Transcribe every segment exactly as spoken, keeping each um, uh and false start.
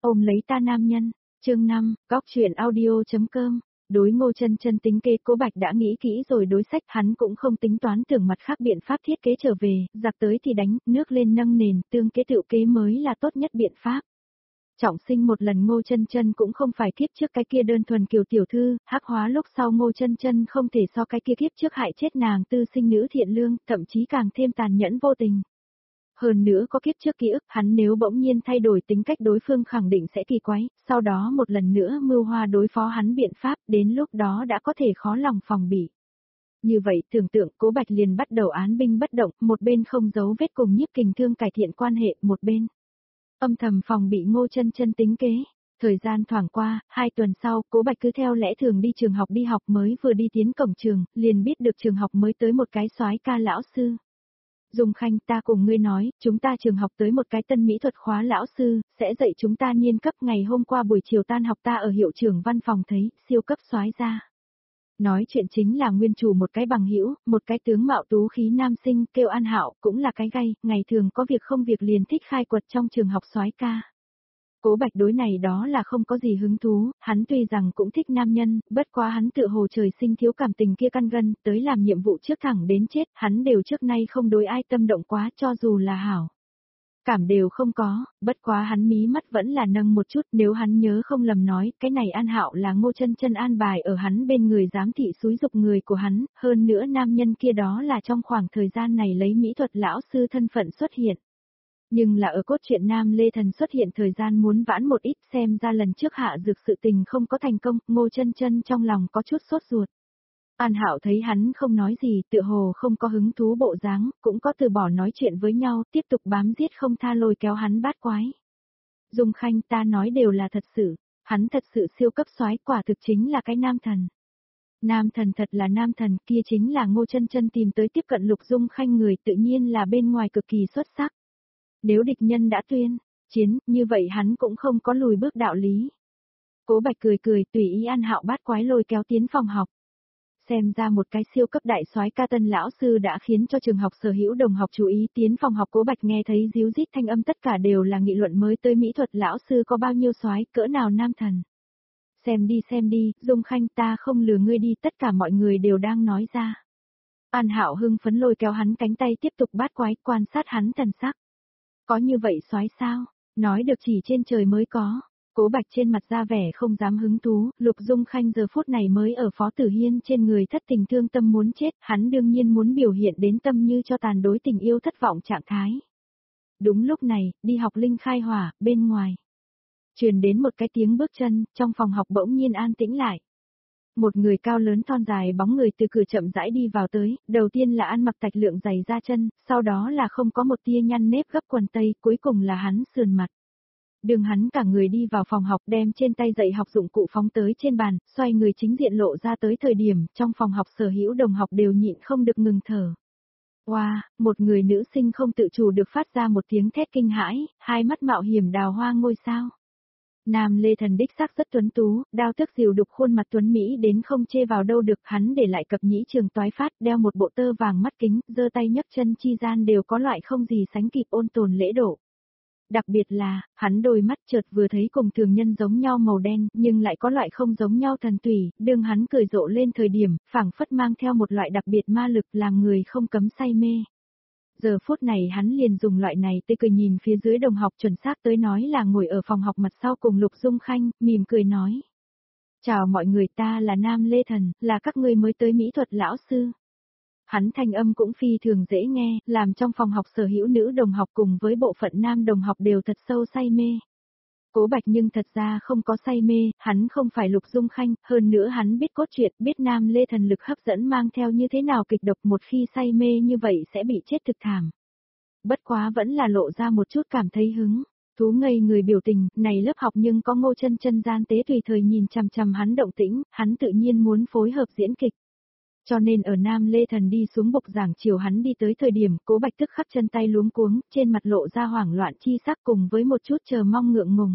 Ôm lấy ta nam nhân, chương năm, góc truyện audio.com. Đối Ngô Chân Chân tính kế, Cố Bạch đã nghĩ kỹ rồi đối sách, hắn cũng không tính toán tưởng mặt khác biện pháp thiết kế trở về, giặc tới thì đánh, nước lên nâng nền, tương kế tựu kế mới là tốt nhất biện pháp. Trọng sinh một lần Ngô Chân Chân cũng không phải kiếp trước cái kia đơn thuần kiều tiểu thư, hắc hóa lúc sau Ngô Chân Chân không thể so cái kia kiếp trước hại chết nàng tư sinh nữ thiện lương, thậm chí càng thêm tàn nhẫn vô tình. Hơn nữa có kiếp trước ký ức, hắn nếu bỗng nhiên thay đổi tính cách đối phương khẳng định sẽ kỳ quái, sau đó một lần nữa mưu hoa đối phó hắn biện pháp, đến lúc đó đã có thể khó lòng phòng bị. Như vậy tưởng tượng Cố Bạch liền bắt đầu án binh bất động, một bên không giấu vết cùng Nhiếp Kình Thương cải thiện quan hệ, một bên âm thầm phòng bị Ngô Chân Chân tính kế. Thời gian thoảng qua, hai tuần sau, Cố Bạch cứ theo lẽ thường đi trường học đi học, mới vừa đi tiến cổng trường, liền biết được trường học mới tới một cái soái ca lão sư. Dung Khanh, ta cùng ngươi nói, chúng ta trường học tới một cái tân mỹ thuật khóa lão sư, sẽ dạy chúng ta niên cấp. Ngày hôm qua buổi chiều tan học ta ở hiệu trưởng văn phòng thấy, siêu cấp soái ra. Nói chuyện chính là nguyên chủ một cái bằng hữu, một cái tướng mạo tú khí nam sinh, kêu An Hạo, cũng là cái gay, ngày thường có việc không việc liền thích khai quật trong trường học soái ca. Cố Bạch đối này đó là không có gì hứng thú, hắn tuy rằng cũng thích nam nhân, bất quá hắn tự hồ trời sinh thiếu cảm tình kia căn gân, tới làm nhiệm vụ trước thẳng đến chết, hắn đều trước nay không đối ai tâm động quá, cho dù là hảo. Cảm đều không có, bất quá hắn mí mắt vẫn là nâng một chút, nếu hắn nhớ không lầm nói, cái này An Hạo là Ngô Chân Chân an bài ở hắn bên người giám thị xúi dục người của hắn, hơn nữa nam nhân kia đó là trong khoảng thời gian này lấy mỹ thuật lão sư thân phận xuất hiện. Nhưng là ở cốt truyện Nam Lê Thần xuất hiện thời gian muốn vãn một ít, xem ra lần trước hạ dược sự tình không có thành công, Ngô Chân Chân trong lòng có chút sốt ruột. An Hạo thấy hắn không nói gì, tựa hồ không có hứng thú bộ dáng, cũng có từ bỏ nói chuyện với nhau, tiếp tục bám giết không tha lôi kéo hắn bát quái. Dung Khanh, ta nói đều là thật sự, hắn thật sự siêu cấp soái, quả thực chính là cái nam thần. Nam thần thật là nam thần, kia chính là Ngô Chân Chân tìm tới tiếp cận Lục Dung Khanh người, tự nhiên là bên ngoài cực kỳ xuất sắc. Nếu địch nhân đã tuyên chiến, như vậy hắn cũng không có lùi bước đạo lý. Cố Bạch cười cười, tùy ý An Hạo bát quái lôi kéo tiến phòng học. Xem ra một cái siêu cấp đại soái ca tân lão sư đã khiến cho trường học sở hữu đồng học chú ý. Tiến phòng học, Cố Bạch nghe thấy ríu rít thanh âm, tất cả đều là nghị luận mới tới mỹ thuật lão sư có bao nhiêu soái, cỡ nào nam thần. Xem đi xem đi, Dung Khanh, ta không lừa ngươi đi, tất cả mọi người đều đang nói ra. An Hạo hưng phấn lôi kéo hắn cánh tay tiếp tục bát quái, quan sát hắn thần sắc. Có như vậy soái sao? Nói được chỉ trên trời mới có. Cố Bạch trên mặt ra vẻ không dám hứng thú, Lục Dung Khanh giờ phút này mới ở Phó Tử Hiên trên người thất tình thương tâm muốn chết, hắn đương nhiên muốn biểu hiện đến tâm như cho tàn đối tình yêu thất vọng trạng thái. Đúng lúc này, đi học Linh khai hỏa, bên ngoài. Truyền đến một cái tiếng bước chân, trong phòng học bỗng nhiên an tĩnh lại. Một người cao lớn thon dài bóng người từ cửa chậm rãi đi vào tới, đầu tiên là ăn mặc tạch lượng giày da chân, sau đó là không có một tia nhăn nếp gấp quần tây, cuối cùng là hắn sườn mặt. Đường hắn cả người đi vào phòng học, đem trên tay dạy học dụng cụ phóng tới trên bàn, xoay người chính diện lộ ra tới thời điểm, trong phòng học sở hữu đồng học đều nhịn không được ngừng thở. Wow, một người nữ sinh không tự chủ được phát ra một tiếng thét kinh hãi, hai mắt mạo hiểm đào hoa ngôi sao. Nam Lê Thần đích xác rất tuấn tú, đao tức dìu đục khuôn mặt tuấn Mỹ đến không chê vào đâu được, hắn để lại cặp nhĩ trường toái phát, đeo một bộ tơ vàng mắt kính, giơ tay nhấc chân chi gian đều có loại không gì sánh kịp ôn tồn lễ độ. Đặc biệt là, hắn đôi mắt chợt vừa thấy cùng thường nhân giống nhau màu đen, nhưng lại có loại không giống nhau thần tùy, đương hắn cười rộ lên thời điểm, phảng phất mang theo một loại đặc biệt ma lực làm người không cấm say mê. Giờ phút này hắn liền dùng loại này tươi cười nhìn phía dưới đồng học, chuẩn xác tới nói là ngồi ở phòng học mặt sau cùng Lục Dung Khanh, mỉm cười nói. Chào mọi người, ta là Nam Lê Thần, là các ngươi mới tới mỹ thuật lão sư. Hắn thanh âm cũng phi thường dễ nghe, làm trong phòng học sở hữu nữ đồng học cùng với bộ phận nam đồng học đều thật sâu say mê. Cố Bạch nhưng thật ra không có say mê, hắn không phải Lục Dung Khanh, hơn nữa hắn biết cốt truyện, biết Nam Lê Thần lực hấp dẫn mang theo như thế nào kịch độc, một khi say mê như vậy sẽ bị chết thực thảm. Bất quá vẫn là lộ ra một chút cảm thấy hứng, thú ngây người biểu tình, này lớp học nhưng có Ngô Chân Chân gian tế tùy thời nhìn chằm chằm hắn động tĩnh, hắn tự nhiên muốn phối hợp diễn kịch. Cho nên ở Nam Lê Thần đi xuống bục giảng chiều hắn đi tới thời điểm, Cố Bạch tức khắc chân tay luống cuống, trên mặt lộ ra hoảng loạn chi sắc cùng với một chút chờ mong ngượng ngùng.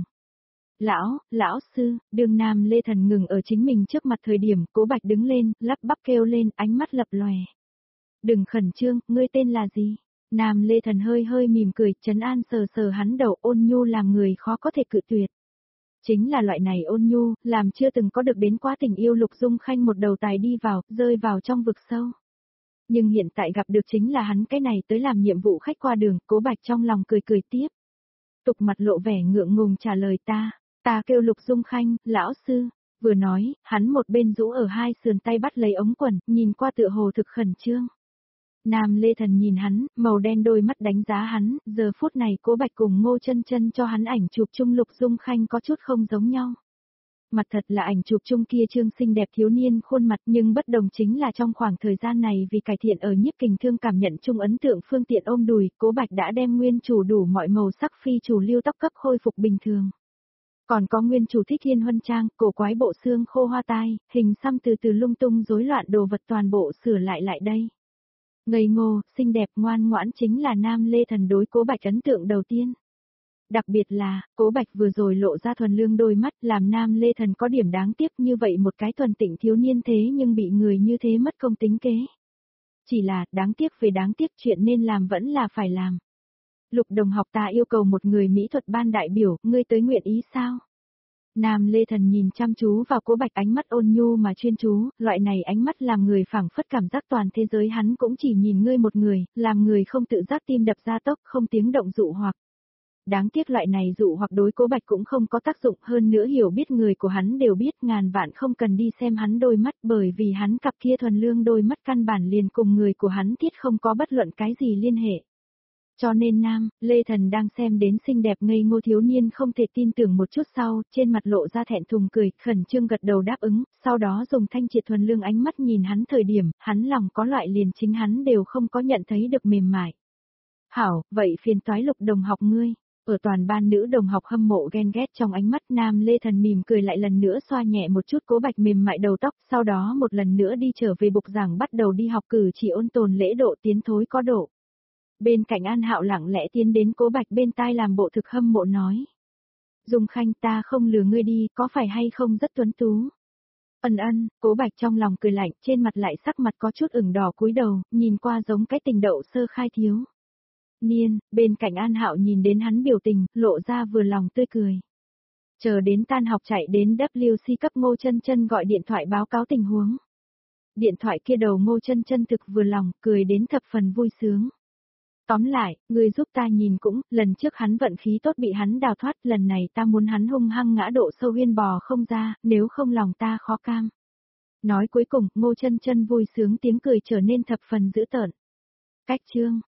Lão, lão sư, đường Nam Lê Thần ngừng ở chính mình trước mặt thời điểm, Cố Bạch đứng lên, lắp bắp kêu lên, ánh mắt lập lòe. Đừng khẩn trương, ngươi tên là gì? Nam Lê Thần hơi hơi mỉm cười, trấn an sờ sờ hắn đầu, ôn nhu làm người khó có thể cự tuyệt. Chính là loại này ôn nhu, làm chưa từng có được đến quá tình yêu Lục Dung Khanh một đầu tài đi vào, rơi vào trong vực sâu. Nhưng hiện tại gặp được chính là hắn cái này tới làm nhiệm vụ khách qua đường, Cố Bạch trong lòng cười cười tiếp. Tục mặt lộ vẻ ngượng ngùng trả lời ta, ta kêu Lục Dung Khanh, lão sư. Vừa nói, hắn một bên rũ ở hai sườn tay bắt lấy ống quần, nhìn qua tựa hồ thực khẩn trương. Nam Lê Thần nhìn hắn, màu đen đôi mắt đánh giá hắn, giờ phút này Cố Bạch cùng Ngô Chân Chân cho hắn ảnh chụp chung Lục Dung Khanh có chút không giống nhau. Mặt thật là ảnh chụp chung kia trương xinh đẹp thiếu niên khuôn mặt, nhưng bất đồng chính là trong khoảng thời gian này vì cải thiện ở nhiếp kình thương cảm nhận chung ấn tượng phương tiện ôm đùi, Cố Bạch đã đem nguyên chủ đủ mọi màu sắc phi chủ lưu tóc cấp khôi phục bình thường. Còn có nguyên chủ thích thiên huân trang, cổ quái bộ xương khô hoa tai, hình xăm từ từ lung tung rối loạn đồ vật toàn bộ sửa lại lại đây. Ngây ngô, xinh đẹp ngoan ngoãn chính là Nam Lê Thần đối Cố Bạch ấn tượng đầu tiên. Đặc biệt là, Cố Bạch vừa rồi lộ ra thuần lương đôi mắt làm Nam Lê Thần có điểm đáng tiếc như vậy một cái thuần tịnh thiếu niên thế nhưng bị người như thế mất công tính kế. Chỉ là, đáng tiếc về đáng tiếc chuyện nên làm vẫn là phải làm. Lục đồng học ta yêu cầu một người mỹ thuật ban đại biểu, ngươi tới nguyện ý sao? Nam Lê Thần nhìn chăm chú vào Cố Bạch ánh mắt ôn nhu mà chuyên chú, loại này ánh mắt làm người phảng phất cảm giác toàn thế giới hắn cũng chỉ nhìn ngươi một người, làm người không tự giác tim đập ra tốc không tiếng động dụ hoặc. Đáng tiếc loại này dụ hoặc đối Cố Bạch cũng không có tác dụng, hơn nữa hiểu biết người của hắn đều biết ngàn vạn không cần đi xem hắn đôi mắt, bởi vì hắn cặp kia thuần lương đôi mắt căn bản liền cùng người của hắn tiết không có bất luận cái gì liên hệ. Cho nên Nam, Lê Thần đang xem đến xinh đẹp ngây ngô thiếu niên không thể tin tưởng một chút sau, trên mặt lộ ra thẹn thùng cười, khẩn trương gật đầu đáp ứng, sau đó dùng thanh triệt thuần lương ánh mắt nhìn hắn thời điểm, hắn lòng có loại liền chính hắn đều không có nhận thấy được mềm mại. Hảo, vậy phiền toái Lục đồng học ngươi. Ở toàn ban nữ đồng học hâm mộ ghen ghét trong ánh mắt Nam Lê Thần mỉm cười lại lần nữa xoa nhẹ một chút Cố Bạch mềm mại đầu tóc, sau đó một lần nữa đi trở về bục giảng bắt đầu đi học cử chỉ ôn tồn lễ độ tiến thối có độ. Bên cạnh An Hạo lặng lẽ tiến đến Cố Bạch bên tai làm bộ thực hâm mộ nói. Dung Khanh ta không lừa ngươi đi, có phải hay không rất tuấn tú. Ân ân, Cố Bạch trong lòng cười lạnh, trên mặt lại sắc mặt có chút ửng đỏ cúi đầu, nhìn qua giống cái tình đậu sơ khai thiếu. Niên, bên cạnh An Hạo nhìn đến hắn biểu tình, lộ ra vừa lòng tươi cười. Chờ đến tan học chạy đến W C cấp Ngô Chân Chân gọi điện thoại báo cáo tình huống. Điện thoại kia đầu Ngô Chân Chân thực vừa lòng, cười đến thập phần vui sướng. Tóm lại, người giúp ta nhìn cũng, lần trước hắn vận khí tốt bị hắn đào thoát, lần này ta muốn hắn hung hăng ngã độ sâu huyên bò không ra, nếu không lòng ta khó cam. Nói cuối cùng, Ngô Chân Chân vui sướng tiếng cười trở nên thập phần dữ tợn. Cách chương